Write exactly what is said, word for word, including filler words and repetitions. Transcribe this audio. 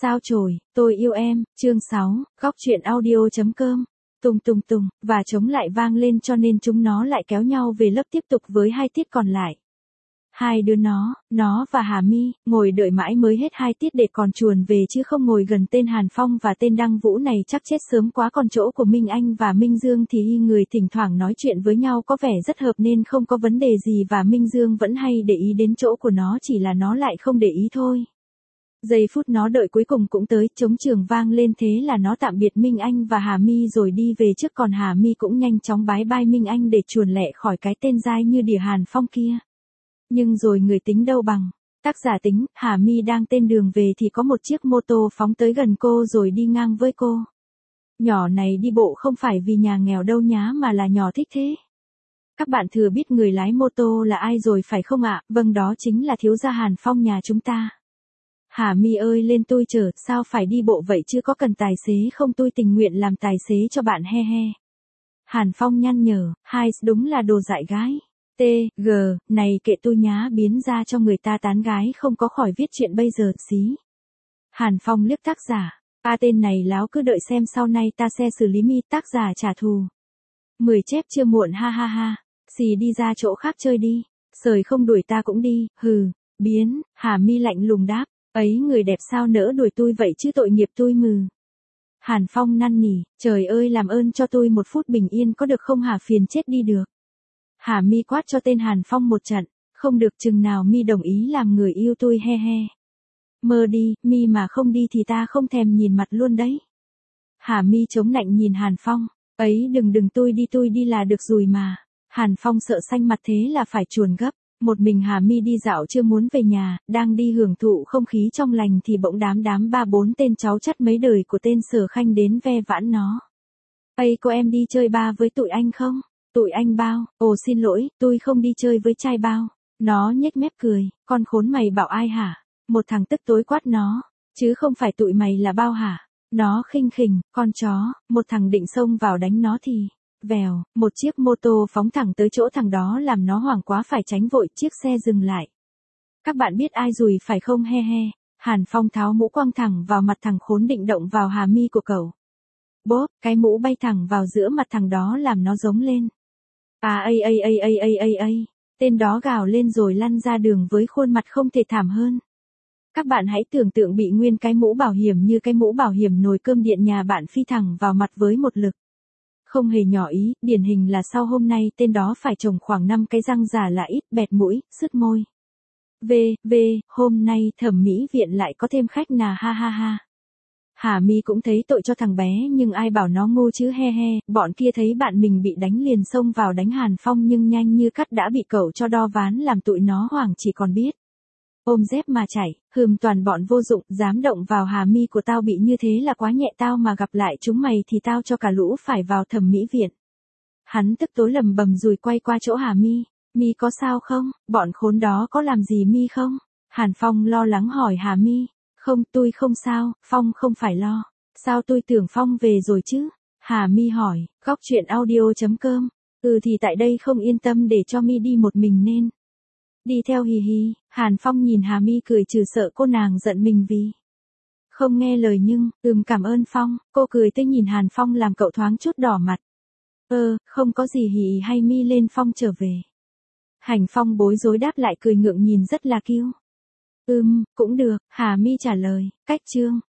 Sao chổi, tôi yêu em, chương sáu, góc truyện audio.com. Tùng tùng tùng, và chống lại vang lên cho nên chúng nó lại kéo nhau về lớp tiếp tục với hai tiết còn lại. Hai đứa nó, nó và Hà My, ngồi đợi mãi mới hết hai tiết để còn chuồn về chứ không ngồi gần tên Hàn Phong và tên Đăng Vũ này chắc chết sớm quá, còn chỗ của Minh Anh và Minh Dương thì y người thỉnh thoảng nói chuyện với nhau có vẻ rất hợp nên không có vấn đề gì, và Minh Dương vẫn hay để ý đến chỗ của nó, chỉ là nó lại không để ý thôi. Giây phút nó đợi cuối cùng cũng tới, trống trường vang lên, thế là nó tạm biệt Minh Anh và Hà My rồi đi về trước, còn Hà My cũng nhanh chóng bái bai Minh Anh để chuồn lẹ khỏi cái tên dai như đỉa Hàn Phong kia. Nhưng rồi người tính đâu bằng tác giả tính, Hà My đang trên đường về thì có một chiếc mô tô phóng tới gần cô rồi đi ngang với cô. Nhỏ này đi bộ không phải vì nhà nghèo đâu nhá, mà là nhỏ thích thế. Các bạn thừa biết người lái mô tô là ai rồi phải không ạ? Vâng, đó chính là thiếu gia Hàn Phong nhà chúng ta. Hà My ơi, lên tôi chở, sao phải đi bộ vậy chứ, có cần tài xế không, tôi tình nguyện làm tài xế cho bạn, he he. Hàn Phong nhăn nhở, hai, đúng là đồ dại gái. T, G, này kệ tôi nhá, biến ra cho người ta tán gái không có khỏi viết chuyện bây giờ, xí. Hàn Phong liếc tác giả, a tên này láo, cứ đợi xem sau này ta sẽ xử lý mi, tác giả trả thù. Mười chép chưa muộn, ha ha ha, xì đi ra chỗ khác chơi đi, sời không đuổi ta cũng đi, hừ, biến, Hà My lạnh lùng đáp, ấy người đẹp sao nỡ đuổi tôi vậy chứ, tội nghiệp tôi mừ. Hàn Phong năn nỉ, trời ơi làm ơn cho tôi một phút bình yên có được không hả, phiền chết đi được. Hà My quát cho tên Hàn Phong một trận, không được, chừng nào My đồng ý làm người yêu tôi, he he. Mơ đi, My mà không đi thì ta không thèm nhìn mặt luôn đấy. Hà My chống nạnh nhìn Hàn Phong, ấy đừng đừng tôi đi tôi đi là được rồi mà. Hàn Phong sợ xanh mặt thế là phải chuồn gấp. Một mình Hà My đi dạo chưa muốn về nhà, đang đi hưởng thụ không khí trong lành thì bỗng đám đám ba bốn tên cháu chắt mấy đời của tên Sở Khanh đến ve vãn nó. Ây, cô em đi chơi ba với tụi anh không? Tụi anh bao, ồ xin lỗi, tôi không đi chơi với trai bao. Nó nhếch mép cười, con khốn mày bảo ai hả? Một thằng tức tối quát nó, chứ không phải tụi mày là bao hả? Nó khinh khỉnh, con chó, một thằng định xông vào đánh nó thì, vèo, một chiếc mô tô phóng thẳng tới chỗ thằng đó làm nó hoảng quá phải tránh vội, chiếc xe dừng lại. Các bạn biết ai rùi phải không, he he? Hàn Phong tháo mũ quăng thẳng vào mặt thằng khốn định động vào Hà My của cậu. Bốp, cái mũ bay thẳng vào giữa mặt thằng đó làm nó giống lên. À ây ây ây ây ây ây ây, tên đó gào lên rồi lăn ra đường với khuôn mặt không thể thảm hơn. Các bạn hãy tưởng tượng bị nguyên cái mũ bảo hiểm như cái mũ bảo hiểm nồi cơm điện nhà bạn phi thẳng vào mặt với một lực không hề nhỏ ý, điển hình là sau hôm nay tên đó phải trồng khoảng năm cái răng giả là ít, bẹt mũi, sứt môi. V, V, hôm nay thẩm mỹ viện lại có thêm khách nà, ha ha ha. Hà My cũng thấy tội cho thằng bé nhưng ai bảo nó ngu chứ, he he, bọn kia thấy bạn mình bị đánh liền xông vào đánh Hàn Phong nhưng nhanh như cắt đã bị cậu cho đo ván làm tụi nó hoảng chỉ còn biết ôm dép mà chạy, hừm, toàn bọn vô dụng, dám động vào Hà My của tao bị như thế là quá nhẹ, tao mà gặp lại chúng mày thì tao cho cả lũ phải vào thẩm mỹ viện. Hắn tức tối lầm bầm rồi quay qua chỗ Hà My, My có sao không, bọn khốn đó có làm gì My không? Hàn Phong lo lắng hỏi Hà My, không, tôi không sao, Phong không phải lo, sao tôi tưởng Phong về rồi chứ? Hà My hỏi, góc truyện audio.com, ừ thì tại đây không yên tâm để cho My đi một mình nên đi theo, hì hì. Hàn Phong nhìn Hà My cười trừ, sợ cô nàng giận mình vì không nghe lời nhưng, ừm cảm ơn Phong, cô cười tươi nhìn Hàn Phong làm cậu thoáng chút đỏ mặt. Ơ, không có gì hì, hay My lên Phong trở về. Hành Phong bối rối đáp lại cười ngượng nhìn rất là kiêu. Ừm, cũng được, Hà My trả lời, cách chương.